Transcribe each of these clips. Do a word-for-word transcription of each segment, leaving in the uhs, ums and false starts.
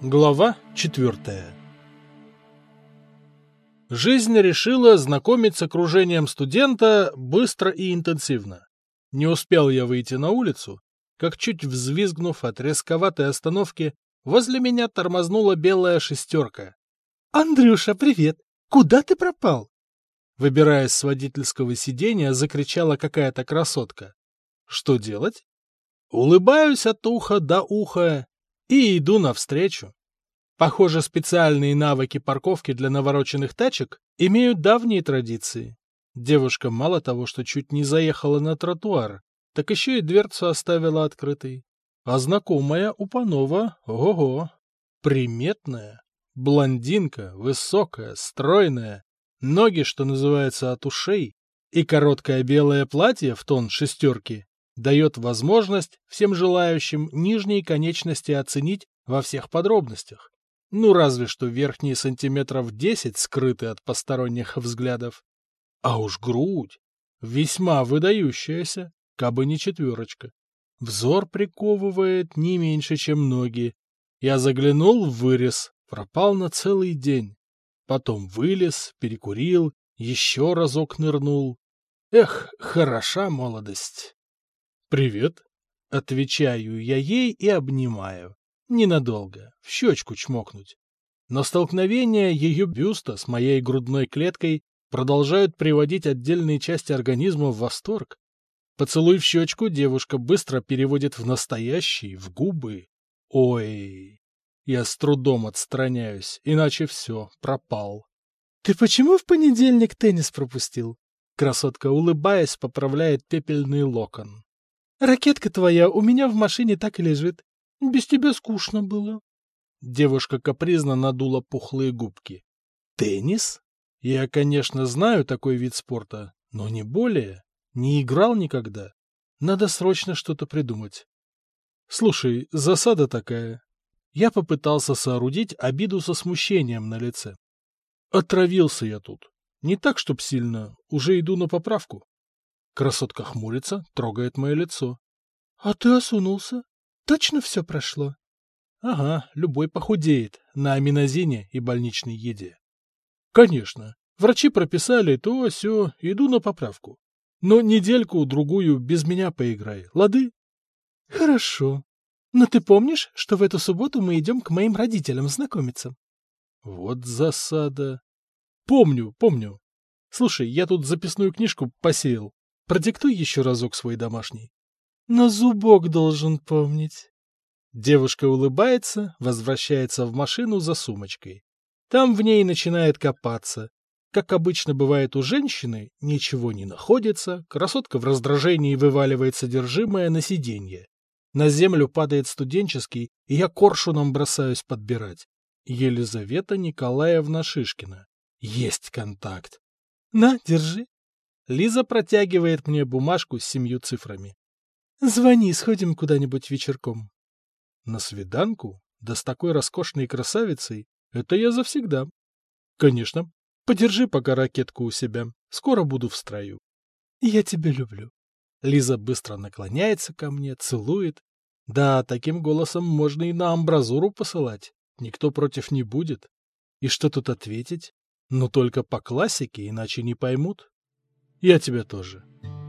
Глава четвертая. Жизнь решила знакомить с окружением студента быстро и интенсивно. Не успел я выйти на улицу, как, чуть взвизгнув от резковатой остановки, возле меня тормознула белая шестерка. «Андрюша, привет! Куда ты пропал?» Выбираясь с водительского сиденья, закричала какая-то красотка. Что делать? Улыбаюсь от уха до уха и иду навстречу. Похоже, специальные навыки парковки для навороченных тачек имеют давние традиции. Девушка мало того, что чуть не заехала на тротуар, так еще и дверцу оставила открытой. А знакомая у Панова, ого-го, приметная, блондинка, высокая, стройная, ноги, что называется, от ушей, и короткое белое платье в тон шестерки дает возможность всем желающим нижние конечности оценить во всех подробностях. Ну, разве что верхние сантиметров десять скрыты от посторонних взглядов. А уж грудь весьма выдающаяся, кабы не четверочка. Взор приковывает не меньше, чем ноги. Я заглянул в вырез, пропал на целый день. Потом вылез, перекурил, еще разок нырнул. Эх, хороша молодость. «Привет», — отвечаю я ей и обнимаю. Ненадолго, в щечку чмокнуть. Но столкновение ее бюста с моей грудной клеткой продолжают приводить отдельные части организма в восторг. Поцелуй в щечку девушка быстро переводит в настоящий, в губы. Ой, я с трудом отстраняюсь, иначе все, пропал. «Ты почему в понедельник теннис пропустил?» Красотка, улыбаясь, поправляет пепельный локон. «Ракетка твоя у меня в машине так и лежит. Без тебя скучно было». Девушка капризно надула пухлые губки. «Теннис? Я, конечно, знаю такой вид спорта, но не более. Не играл никогда. Надо срочно что-то придумать. Слушай, засада такая». Я попытался соорудить обиду со смущением на лице. Отравился я тут. Не так, чтоб сильно. Уже иду на поправку. Красотка хмурится, трогает мое лицо. «А ты осунулся? Точно все прошло?» Ага, любой похудеет на аминозине и больничной еде. Конечно, врачи прописали то, сё, иду на поправку. Но недельку-другую без меня поиграй, лады? «Хорошо. Но ты помнишь, что в эту субботу мы идем к моим родителям знакомиться?» Вот засада. Помню, помню. Слушай, я тут записную книжку посеял. Продиктуй еще разок свой домашний. Но зубок должен помнить. Девушка улыбается, возвращается в машину за сумочкой. Там в ней начинает копаться. Как обычно бывает у женщины, ничего не находится, красотка в раздражении вываливает содержимое на сиденье. На землю падает студенческий, и я коршуном бросаюсь подбирать. Елизавета Николаевна Шишкина. Есть контакт. На, держи. Лиза протягивает мне бумажку с семью цифрами. Звони, сходим куда-нибудь вечерком. На свиданку? Да с такой роскошной красавицей? Это я завсегда. Конечно. Подержи пока ракетку у себя. Скоро буду в строю. Я тебя люблю. Лиза быстро наклоняется ко мне, целует. Да, таким голосом можно и на амбразуру посылать. Никто против не будет. И что тут ответить? Ну только по классике, иначе не поймут. Я тебя тоже.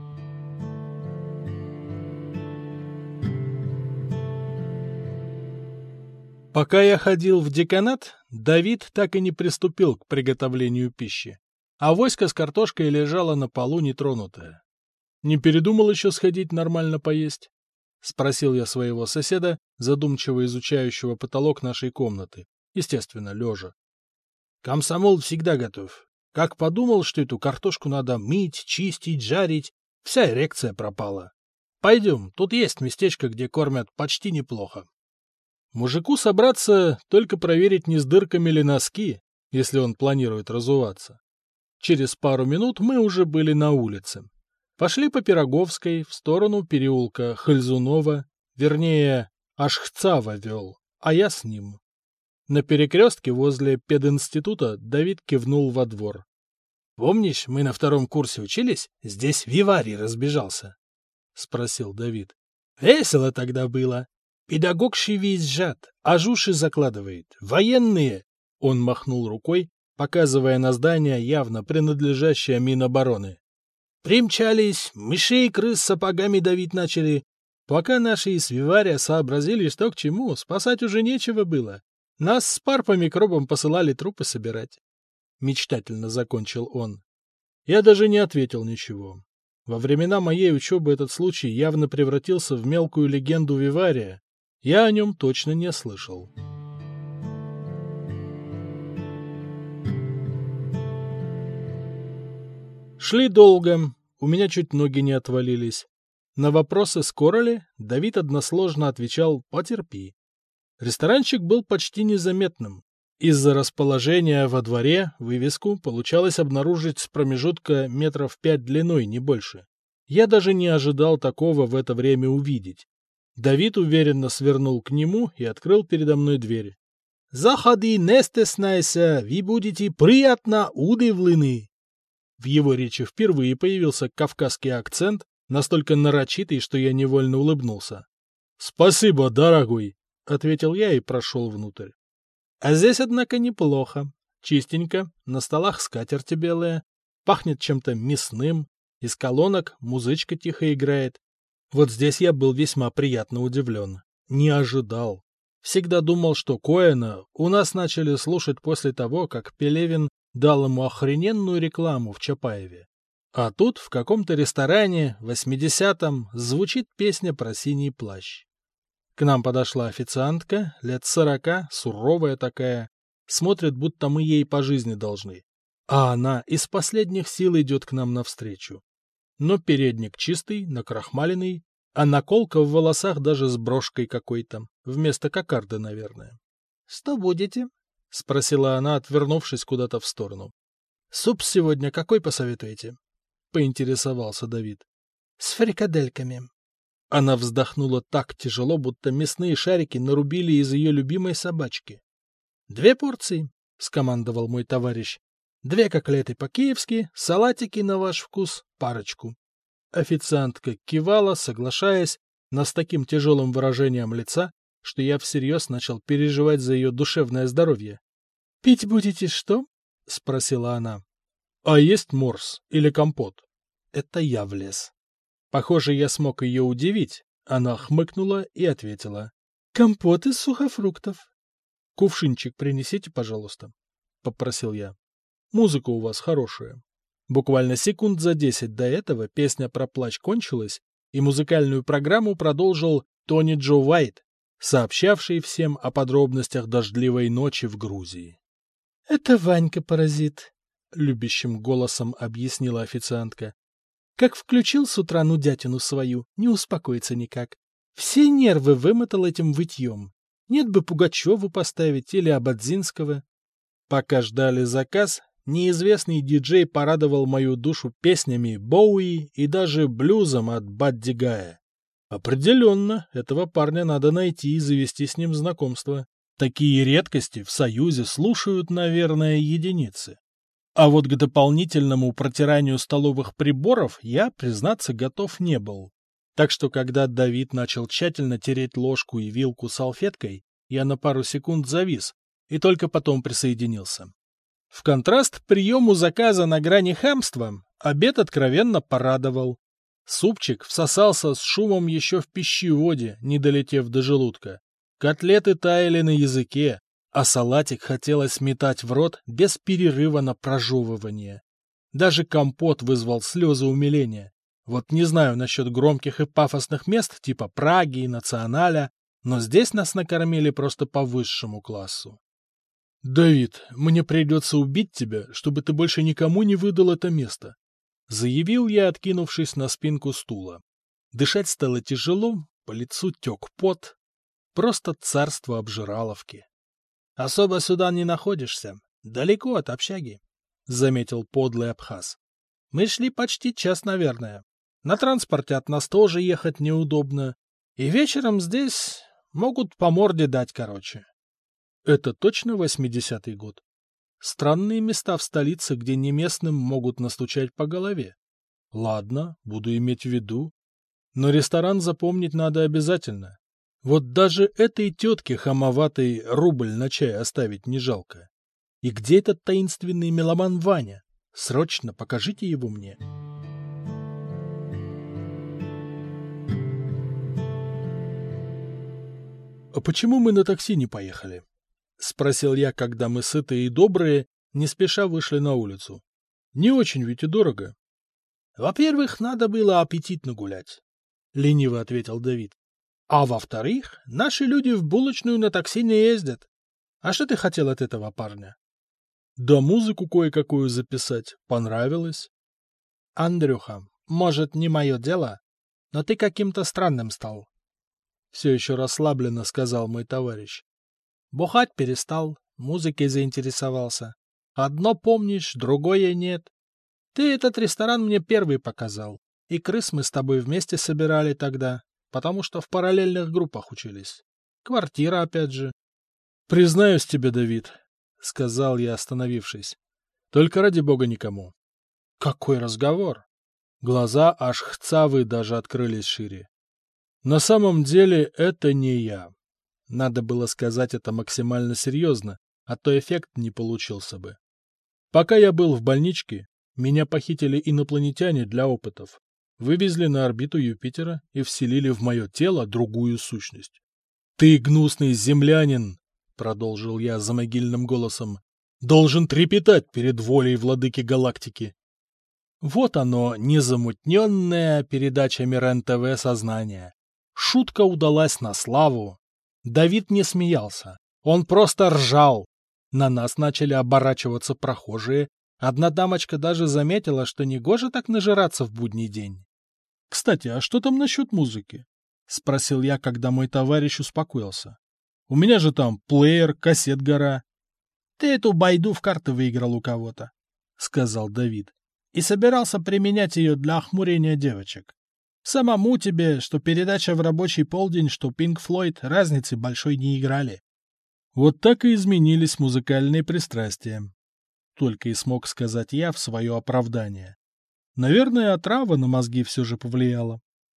Пока я ходил в деканат, Давид так и не приступил к приготовлению пищи, а авоська с картошкой лежала на полу нетронутая. Не передумал еще сходить нормально поесть? — спросил я своего соседа, задумчиво изучающего потолок нашей комнаты, естественно, лежа. Комсомол всегда готов. Как подумал, что эту картошку надо мыть, чистить, жарить, вся эрекция пропала. Пойдем, тут есть местечко, где кормят почти неплохо. Мужику собраться, только проверить, не с дырками ли носки, если он планирует разуваться. Через пару минут мы уже были на улице. Пошли по Пироговской в сторону переулка Хальзунова, вернее, Ашхцава вел, а я с ним. На перекрестке возле пединститута Давид кивнул во двор. — Помнишь, мы на втором курсе учились? Здесь виварий разбежался. — спросил Давид. — Весело тогда было. Педагогши визжат, аж уши закладывает. Военные! Он махнул рукой, показывая на здание, явно принадлежащее Минобороны. Примчались, мышей и крыс сапогами давить начали. Пока наши из Вивария сообразили, что к чему, спасать уже нечего было. Нас с пар по микробам посылали трупы собирать. Мечтательно закончил он. Я даже не ответил ничего. Во времена моей учебы этот случай явно превратился в мелкую легенду Вивария. Я о нем точно не слышал. Шли долго, у меня чуть ноги не отвалились. На вопросы, скоро ли, Давид односложно отвечал «потерпи». Ресторанчик был почти незаметным. Из-за расположения во дворе вывеску получалось обнаружить с промежутка метров пять длиной, не больше. Я даже не ожидал такого в это время увидеть. Давид уверенно свернул к нему и открыл передо мной дверь. «Заходи, не стесняйся, вы будете приятно удивлены». В его речи впервые появился кавказский акцент, настолько нарочитый, что я невольно улыбнулся. «Спасибо, дорогой», — ответил я и прошел внутрь. А здесь, однако, неплохо. Чистенько, на столах скатерти белые, пахнет чем-то мясным, из колонок музычка тихо играет. Вот здесь я был весьма приятно удивлен. Не ожидал. Всегда думал, что Коэна у нас начали слушать после того, как Пелевин дал ему охрененную рекламу в Чапаеве. А тут в каком-то ресторане в восьмидесятом звучит песня про синий плащ. К нам подошла официантка, лет сорока, суровая такая, смотрит, будто мы ей по жизни должны. А она из последних сил идет к нам навстречу. Но передник чистый, накрахмаленный, а наколка в волосах даже с брошкой какой-то, вместо кокарды, наверное. — Что будете? — спросила она, отвернувшись куда-то в сторону. — Суп сегодня какой посоветуете? — поинтересовался Давид. — С фрикадельками. Она вздохнула так тяжело, будто мясные шарики нарубили из ее любимой собачки. — Две порции, — скомандовал мой товарищ. — Две котлеты по-киевски, салатики на ваш вкус, парочку. Официантка кивала, соглашаясь, но с таким тяжелым выражением лица, что я всерьез начал переживать за ее душевное здоровье. — Пить будете что? — спросила она. — А есть морс или компот? Это я влез. Похоже, я смог ее удивить. Она хмыкнула и ответила. — Компот из сухофруктов. — Кувшинчик принесите, пожалуйста, — попросил я. — Музыка у вас хорошая. Буквально секунд за десять до этого песня про плач кончилась, и музыкальную программу продолжил Тони Джо Уайт, сообщавший всем о подробностях дождливой ночи в Грузии. — Это Ванька-паразит, — любящим голосом объяснила официантка. — Как включил с утра нудятину свою, не успокоится никак. Все нервы вымотал этим вытьем. Нет бы Пугачеву поставить или Ободзинского. Пока ждали заказ, неизвестный диджей порадовал мою душу песнями Боуи и даже блюзом от Бадди Гая. Определенно, этого парня надо найти и завести с ним знакомство. Такие редкости в Союзе слушают, наверное, единицы. А вот к дополнительному протиранию столовых приборов я, признаться, готов не был. Так что, когда Давид начал тщательно тереть ложку и вилку салфеткой, я на пару секунд завис и только потом присоединился. В контраст к приему заказа на грани хамства, обед откровенно порадовал. Супчик всосался с шумом еще в пищеводе, не долетев до желудка. Котлеты таяли на языке, а салатик хотелось метать в рот без перерыва на прожевывание. Даже компот вызвал слезы умиления. Вот не знаю насчет громких и пафосных мест типа Праги и Националя, но здесь нас накормили просто по высшему классу. — Давид, мне придется убить тебя, чтобы ты больше никому не выдал это место, — заявил я, откинувшись на спинку стула. Дышать стало тяжело, по лицу тек пот. Просто царство обжираловки. — Особо сюда не находишься, далеко от общаги, — заметил подлый абхаз. — Мы шли почти час, наверное. На транспорте от нас тоже ехать неудобно. И вечером здесь могут по морде дать, короче. Это точно восьмидесятый год? Странные места в столице, где неместным могут настучать по голове. Ладно, буду иметь в виду. Но ресторан запомнить надо обязательно. Вот даже этой тетке хамоватой рубль на чай оставить не жалко. И где этот таинственный меломан Ваня? Срочно покажите его мне. «А почему мы на такси не поехали?» — спросил я, когда мы, сытые и добрые, не спеша вышли на улицу. «Не очень ведь и дорого». «Во-первых, надо было аппетитно гулять», — лениво ответил Давид. «А во-вторых, наши люди в булочную на такси не ездят. А что ты хотел от этого парня?» «Да музыку кое-какую записать. Понравилось». «Андрюха, может, не мое дело, но ты каким-то странным стал», — все еще расслабленно сказал мой товарищ. «Бухать перестал, музыкой заинтересовался. Одно помнишь, другое нет. Ты этот ресторан мне первый показал, и крыс мы с тобой вместе собирали тогда, потому что в параллельных группах учились. Квартира опять же». «Признаюсь тебе, Давид», — сказал я, остановившись, — «только ради бога никому». «Какой разговор?» Глаза аж хцавы даже открылись шире. «На самом деле это не я. Надо было сказать это максимально серьезно, а то эффект не получился бы. Пока я был в больничке, меня похитили инопланетяне для опытов, вывезли на орбиту Юпитера и вселили в мое тело другую сущность. Ты, гнусный землянин, — продолжил я замогильным голосом, — должен трепетать перед волей владыки галактики. Вот оно, незамутненная передачами РЕН-ТВ сознания. Шутка удалась на славу. Давид не смеялся, он просто ржал. На нас начали оборачиваться прохожие. Одна дамочка даже заметила, что негоже так нажираться в будний день. — Кстати, а что там насчет музыки? — спросил я, когда мой товарищ успокоился. — У меня же там плеер, кассет гора. — Ты эту байду в карты выиграл у кого-то, — сказал Давид, — и собирался применять ее для охмурения девочек. Самому тебе, что передача в рабочий полдень, что Пинк Флойд, разницы большой не играли. Вот так и изменились музыкальные пристрастия. Только и смог сказать я в свое оправдание. Наверное, отрава на мозги все же повлияла.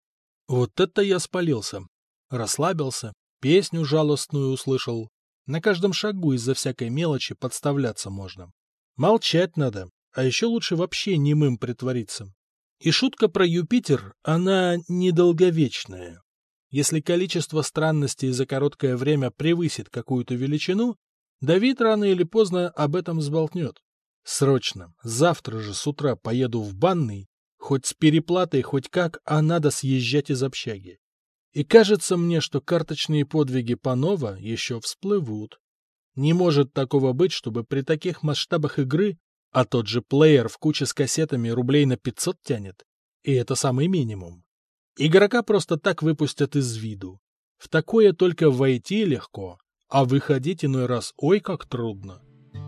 Вот это я спалился. Расслабился, песню жалостную услышал. На каждом шагу из-за всякой мелочи подставляться можно. Молчать надо, а еще лучше вообще немым притвориться. И шутка про Юпитер, она недолговечная. Если количество странностей за короткое время превысит какую-то величину, Давид рано или поздно об этом сболтнет. Срочно, завтра же с утра поеду в банный, хоть с переплатой, хоть как, а надо съезжать из общаги. И кажется мне, что карточные подвиги Панова еще всплывут. Не может такого быть, чтобы при таких масштабах игры, а тот же плеер в куче с кассетами рублей на пятьсот тянет, и это самый минимум. Игрока просто так выпустят из виду. В такое только войти легко, а выходить иной раз ой как трудно.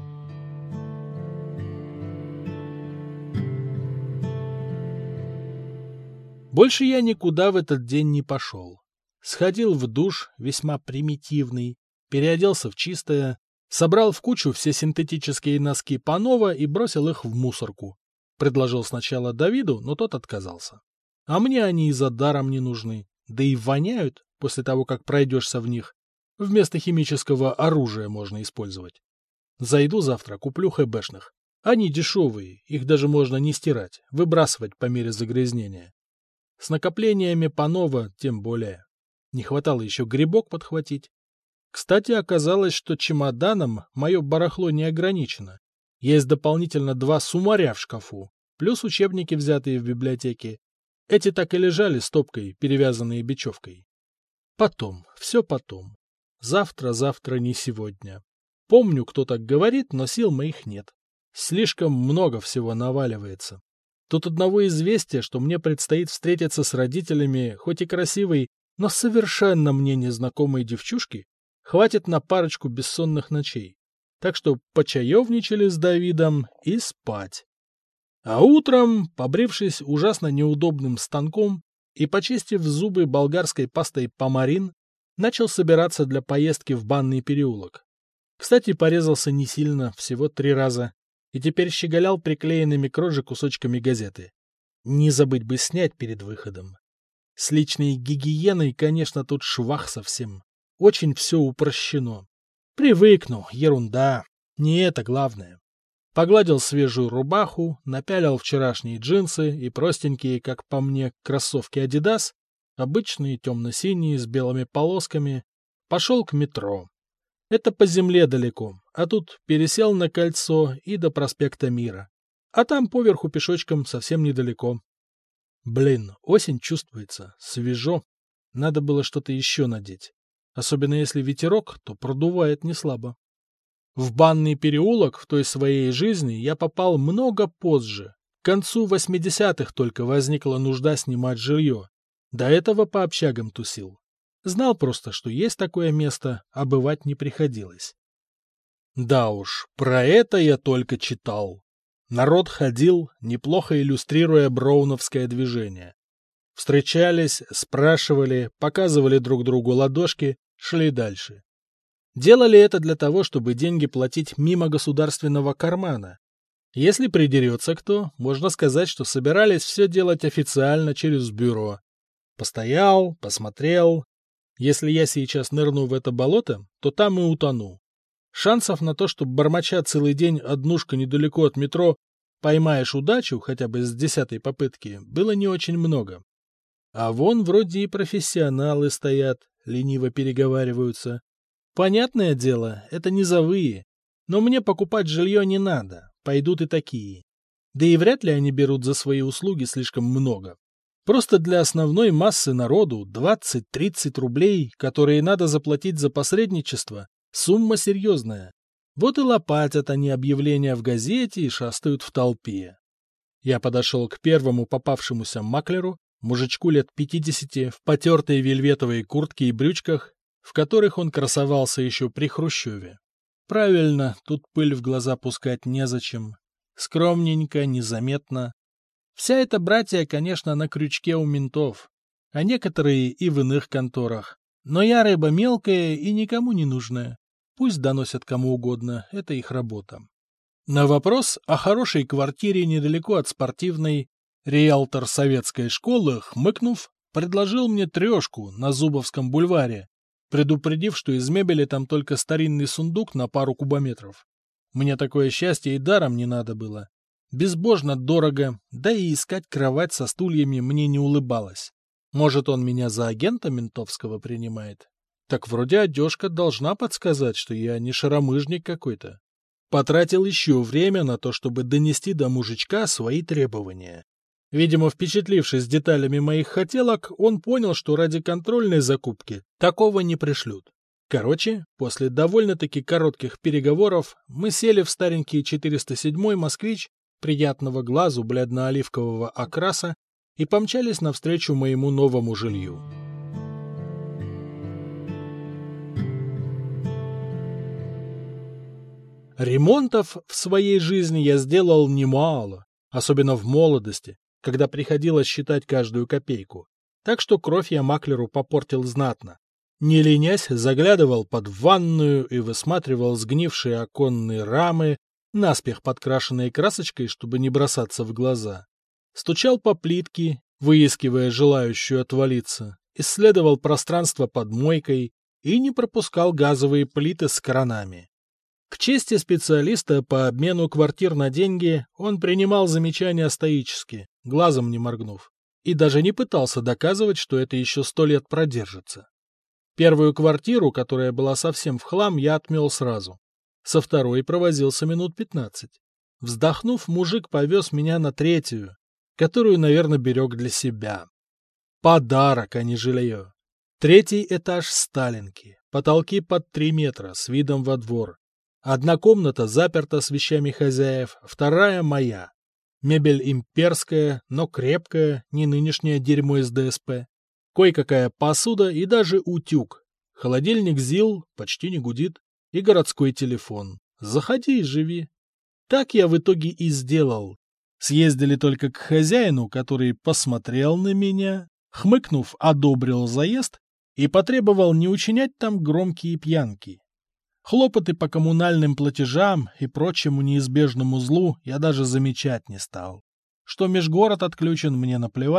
Больше я никуда в этот день не пошел. Сходил в душ, весьма примитивный, переоделся в чистое, собрал в кучу все синтетические носки Панова и бросил их в мусорку. Предложил сначала Давиду, но тот отказался. А мне они и за даром не нужны, да и воняют после того, как пройдешься в них. Вместо химического оружия можно использовать. Зайду завтра, куплю хэбэшных. Они дешевые, их даже можно не стирать, выбрасывать по мере загрязнения. С накоплениями Панова тем более. Не хватало еще грибок подхватить. Кстати, оказалось, что чемоданом мое барахло не ограничено. Есть дополнительно два суммаря в шкафу, плюс учебники, взятые в библиотеке. Эти так и лежали стопкой, перевязанные бечевкой. Потом, все потом. Завтра-завтра не сегодня. Помню, кто так говорит, но сил моих нет. Слишком много всего наваливается. Тут одного известия, что мне предстоит встретиться с родителями, хоть и красивой, но совершенно мне незнакомой девчушки, хватит на парочку бессонных ночей. Так что почаевничали с Давидом и спать. А утром, побрившись ужасно неудобным станком и почистив зубы болгарской пастой помарин, начал собираться для поездки в банный переулок. Кстати, порезался не сильно, всего три раза, и теперь щеголял приклеенными к роже кусочками газеты. Не забыть бы снять перед выходом. С личной гигиеной, конечно, тут швах совсем. Очень все упрощено. Привыкну, ерунда. Не это главное. Погладил свежую рубаху, напялил вчерашние джинсы и простенькие, как по мне, кроссовки Adidas, обычные темно-синие с белыми полосками, пошел к метро. Это по земле далеко, а тут пересел на кольцо и до проспекта Мира. А там поверху пешочком совсем недалеко. Блин, осень чувствуется, свежо. Надо было что-то еще надеть. Особенно если ветерок, то продувает неслабо. В банный переулок в той своей жизни я попал много позже. К концу восьмидесятых только возникла нужда снимать жилье. До этого по общагам тусил. Знал просто, что есть такое место, а бывать не приходилось. Да уж, про это я только читал. Народ ходил, неплохо иллюстрируя броуновское движение. Встречались, спрашивали, показывали друг другу ладошки, шли дальше. Делали это для того, чтобы деньги платить мимо государственного кармана. Если придерется кто, можно сказать, что собирались все делать официально через бюро. Постоял, посмотрел. Если я сейчас нырну в это болото, то там и утону. Шансов на то, что, бормоча целый день однушка недалеко от метро, поймаешь удачу хотя бы с десятой попытки, было не очень много. А вон вроде и профессионалы стоят, лениво переговариваются. Понятное дело, это низовые, но мне покупать жилье не надо, пойдут и такие. Да и вряд ли они берут за свои услуги слишком много. Просто для основной массы народу двадцать-тридцать рублей, которые надо заплатить за посредничество, сумма серьезная. Вот и лопатят они объявления в газете и шастают в толпе. Я подошел к первому попавшемуся маклеру, мужичку лет пятидесяти, в потертой вельветовой куртке и брючках, в которых он красовался еще при Хрущеве. Правильно, тут пыль в глаза пускать незачем. Скромненько, незаметно. Вся эта братья, конечно, на крючке у ментов, а некоторые и в иных конторах. Но я рыба мелкая и никому не нужная. Пусть доносят кому угодно, это их работа. На вопрос о хорошей квартире недалеко от спортивной риэлтор советской школы, хмыкнув, предложил мне трешку на Зубовском бульваре, предупредив, что из мебели там только старинный сундук на пару кубометров. Мне такое счастье и даром не надо было. Безбожно дорого, да и искать кровать со стульями мне не улыбалось. Может, он меня за агента ментовского принимает? Так вроде одежка должна подсказать, что я не шаромыжник какой-то. Потратил еще время на то, чтобы донести до мужичка свои требования. Видимо, впечатлившись деталями моих хотелок, он понял, что ради контрольной закупки такого не пришлют. Короче, после довольно-таки коротких переговоров мы сели в старенький четыреста седьмой «Москвич» приятного глазу бледно-оливкового окраса и помчались навстречу моему новому жилью. Ремонтов в своей жизни я сделал немало, особенно в молодости, когда приходилось считать каждую копейку. Так что кровь я маклеру попортил знатно. Не ленясь, заглядывал под ванную и высматривал сгнившие оконные рамы, наспех подкрашенные красочкой, чтобы не бросаться в глаза. Стучал по плитке, выискивая желающую отвалиться, исследовал пространство под мойкой и не пропускал газовые плиты с кранами. К чести специалиста по обмену квартир на деньги он принимал замечания стоически, глазом не моргнув, и даже не пытался доказывать, что это еще сто лет продержится. Первую квартиру, которая была совсем в хлам, я отмел сразу. Со второй провозился минут пятнадцать. Вздохнув, мужик повез меня на третью, которую, наверное, берег для себя. Подарок, а не жилье. Третий этаж Сталинки, потолки под три метра, с видом во двор. Одна комната заперта с вещами хозяев, вторая моя. Мебель имперская, но крепкая, не нынешнее дерьмо из ДСП. Кое-какая посуда и даже утюг. Холодильник ЗИЛ почти не гудит. И городской телефон. Заходи и живи. Так я в итоге и сделал. Съездили только к хозяину, который посмотрел на меня, хмыкнув, одобрил заезд и потребовал не учинять там громкие пьянки. Хлопоты по коммунальным платежам и прочему неизбежному злу я даже замечать не стал. Что межгород отключен, мне наплевать,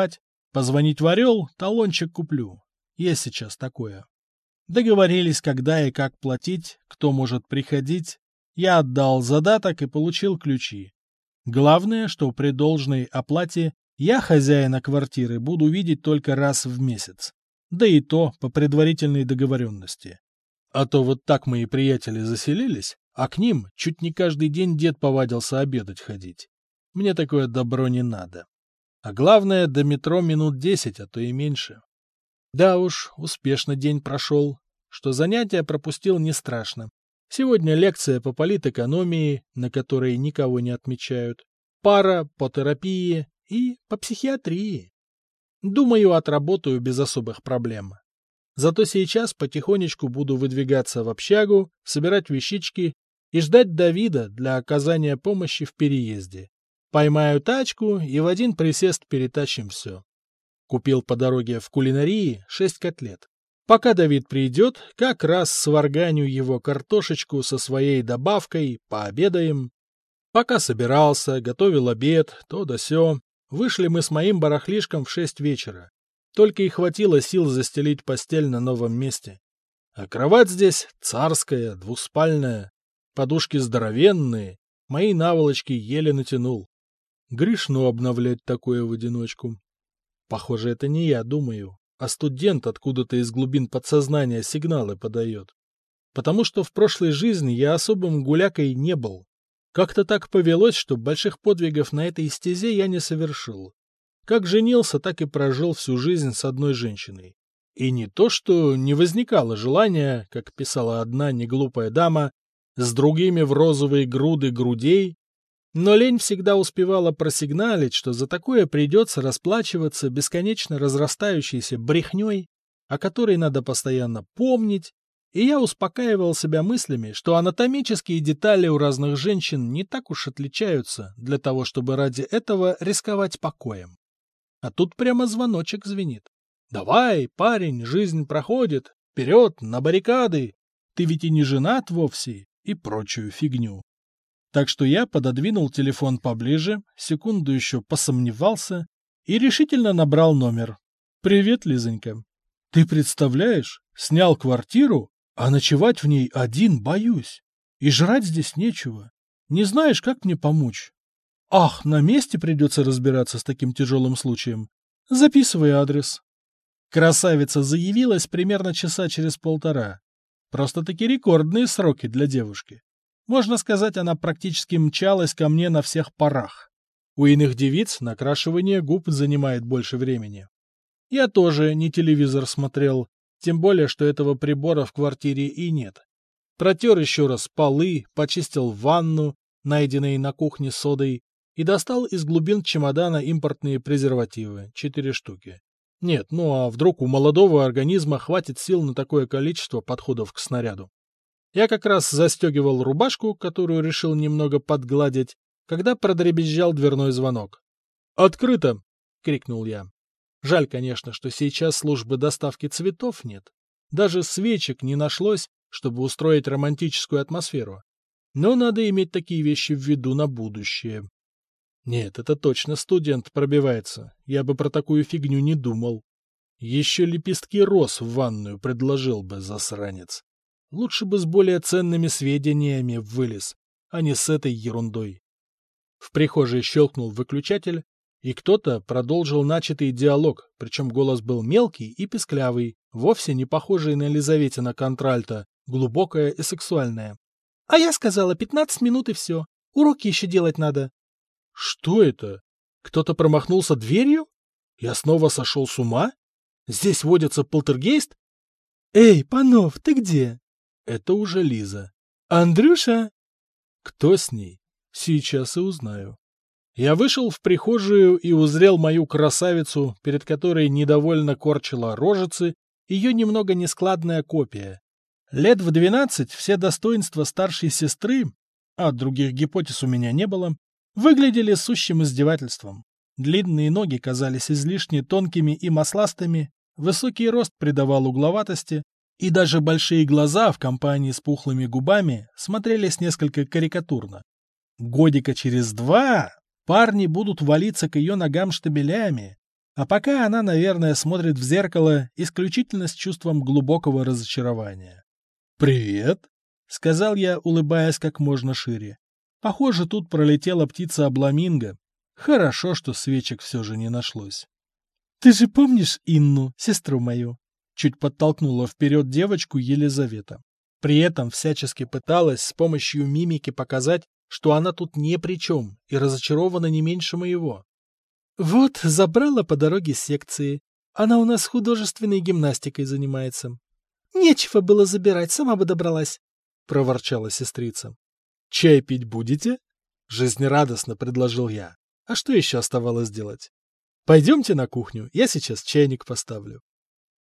Позвонить в Орел, талончик куплю. Есть сейчас такое. Договорились, когда и как платить, кто может приходить. Я отдал задаток и получил ключи. Главное, что при должной оплате я хозяина квартиры буду видеть только раз в месяц. Да и то по предварительной договоренности. А то вот так мои приятели заселились, а к ним чуть не каждый день дед повадился обедать ходить. Мне такое добро не надо. А главное, до метро минут десять, а то и меньше. Да уж, успешно день прошел. Что занятия пропустил не страшно. Сегодня лекция по политэкономии, на которой никого не отмечают, пара по терапии и по психиатрии. Думаю, отработаю без особых проблем. Зато сейчас потихонечку буду выдвигаться в общагу, собирать вещички и ждать Давида для оказания помощи в переезде. Поймаю тачку и в один присест перетащим все. Купил по дороге в кулинарии шесть котлет. Пока Давид придет, как раз сварганю его картошечку со своей добавкой, пообедаем. Пока собирался, готовил обед, то да сё, вышли мы с моим барахлишком в шесть вечера. Только и хватило сил застелить постель на новом месте. А кровать здесь царская, двуспальная, подушки здоровенные, мои наволочки еле натянул. Грешно обновлять такое в одиночку. Похоже, это не я думаю, а студент откуда-то из глубин подсознания сигналы подает. Потому что в прошлой жизни я особым гулякой не был. Как-то так повелось, что больших подвигов на этой стезе я не совершил. Как женился, так и прожил всю жизнь с одной женщиной. И не то, что не возникало желания, как писала одна неглупая дама, с другими в розовые груды грудей, но лень всегда успевала просигналить, что за такое придется расплачиваться бесконечно разрастающейся брехней, о которой надо постоянно помнить, и я успокаивал себя мыслями, что анатомические детали у разных женщин не так уж отличаются для того, чтобы ради этого рисковать покоем. А тут прямо звоночек звенит. «Давай, парень, жизнь проходит, вперед, на баррикады, ты ведь и не женат вовсе» и прочую фигню. Так что я пододвинул телефон поближе, секунду еще посомневался и решительно набрал номер. «Привет, Лизонька. Ты представляешь, снял квартиру, а ночевать в ней один боюсь. И жрать здесь нечего. Не знаешь, как мне помочь? Ах, на месте придется разбираться с таким тяжелым случаем. Записывай адрес». Красавица заявилась примерно часа через полтора. Просто-таки рекордные сроки для девушки. Можно сказать, она практически мчалась ко мне на всех парах. У иных девиц накрашивание губ занимает больше времени. Я тоже не телевизор смотрел, тем более, что этого прибора в квартире и нет. Протер еще раз полы, почистил ванну, найденные на кухне содой, и достал из глубин чемодана импортные презервативы, четыре штуки. Нет, ну а вдруг у молодого организма хватит сил на такое количество подходов к снаряду? Я как раз застегивал рубашку, которую решил немного подгладить, когда продребезжал дверной звонок. «Открыто!» — крикнул я. Жаль, конечно, что сейчас службы доставки цветов нет. Даже свечек не нашлось, чтобы устроить романтическую атмосферу. Но надо иметь такие вещи в виду на будущее. Нет, это точно студент пробивается. Я бы про такую фигню не думал. Еще лепестки роз в ванную предложил бы, засранец. Лучше бы с более ценными сведениями вылез, а не с этой ерундой. В прихожей щелкнул выключатель, и кто-то продолжил начатый диалог, причем голос был мелкий и писклявый, вовсе не похожий на Елизаветина контральто, глубокое и сексуальное. — А я сказала пятнадцать минут и все. Уроки еще делать надо. — Что это? Кто-то промахнулся дверью? Я снова сошел с ума? Здесь водится полтергейст? — Эй, Панов, ты где? Это уже Лиза. «Андрюша!» Кто с ней? Сейчас и узнаю. Я вышел в прихожую и узрел мою красавицу, перед которой недовольно корчила рожицы ее немного нескладная копия. Лет в двенадцать все достоинства старшей сестры, а других гипотез у меня не было, выглядели сущим издевательством. Длинные ноги казались излишне тонкими и масластыми, высокий рост придавал угловатости, и даже большие глаза в компании с пухлыми губами смотрелись несколько карикатурно. Годика через два парни будут валиться к ее ногам штабелями, А пока она, наверное, смотрит в зеркало исключительно с чувством глубокого разочарования. «Привет», — сказал я, улыбаясь как можно шире. Похоже, тут пролетела птица-обламинго. Хорошо, что свечек все же не нашлось. «Ты же помнишь Инну, сестру мою?» Чуть подтолкнула вперед девочку Елизавета. При этом всячески пыталась с помощью мимики показать, что она тут ни при чем и разочарована не меньше моего. «Вот, забрала по дороге с секции. Она у нас художественной гимнастикой занимается». «Нечего было забирать, сама бы добралась», — проворчала сестрица. «Чай пить будете?» — жизнерадостно предложил я. А что еще оставалось делать? «Пойдемте на кухню, я сейчас чайник поставлю».